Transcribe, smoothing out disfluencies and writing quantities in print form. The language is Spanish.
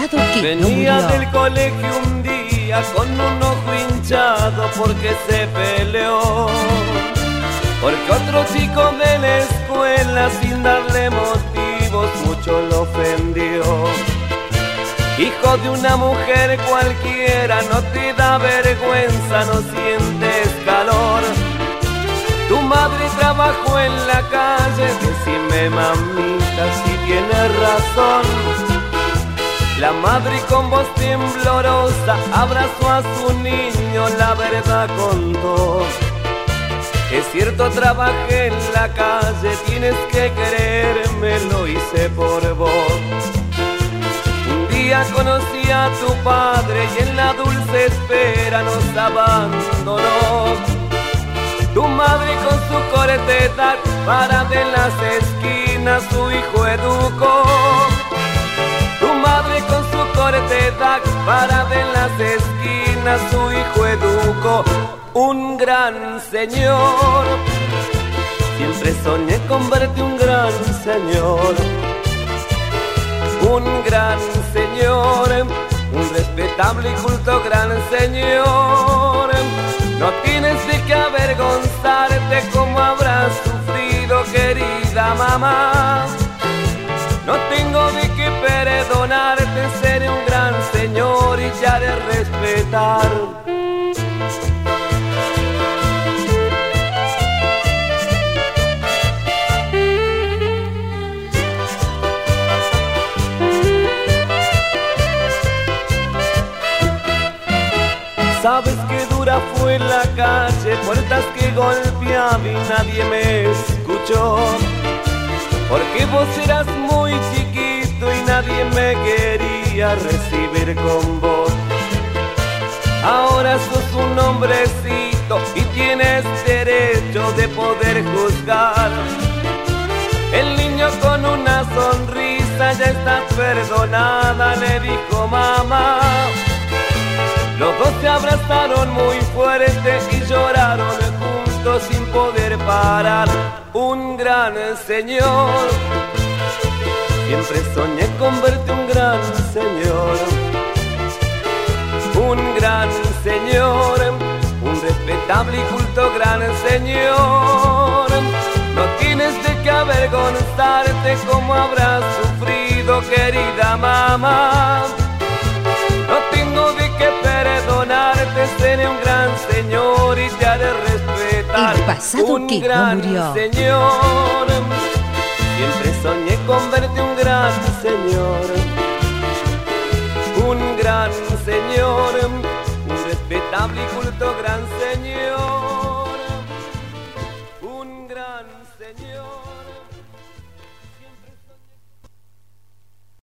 pasado que venía no murió. del colegio un día con un ojo hinchado porque se peleó. Porque otro chico de la escuela sin darle motivos mucho lo ofendió. Hijo de una mujer cualquiera, no te da vergüenza, no sientes calor. Tu madre trabajó en la calle, decime mamita si tienes razón. La madre con voz temblorosa abrazó a su niño, la verdad contó. Es cierto, trabajé en la calle, tienes que creerme, lo hice por vos. Un día conocí a tu padre y en la dulce espera nos abandonó. Tu madre con su corta edad, parada en las esquinas, su hijo educó. Tu madre con su corta edad, parada en las esquinas, su hijo educó. Un gran señor, siempre soñé con verte un gran señor. Un gran señor, un respetable y culto gran señor. No tienes de qué avergonzarte como habrás sufrido, querida mamá. No tengo de qué perdonarte, seré un gran señor y te haré respetar. Sabes que dura fue la calle, puertas que golpeaba y nadie me escuchó. Porque vos eras muy chiquito y nadie me quería recibir con vos. Ahora sos un hombrecito y tienes derecho de poder juzgar. El niño con una sonrisa, ya estás perdonada, le dijo mamá. Los dos se abrazaron muy fuerte y lloraron juntos sin poder parar. Un gran señor, siempre soñé con verte un gran señor. Un gran señor, un respetable y culto gran señor. No tienes de qué avergonzarte como habrás sufrido, querida mamá. No tengo de qué perdonarte, seré un gran señor y te haré respetar. El pasado un que gran no murió. señor, siempre soñé con verte un gran señor. Un gran señor, un respetable y culto gran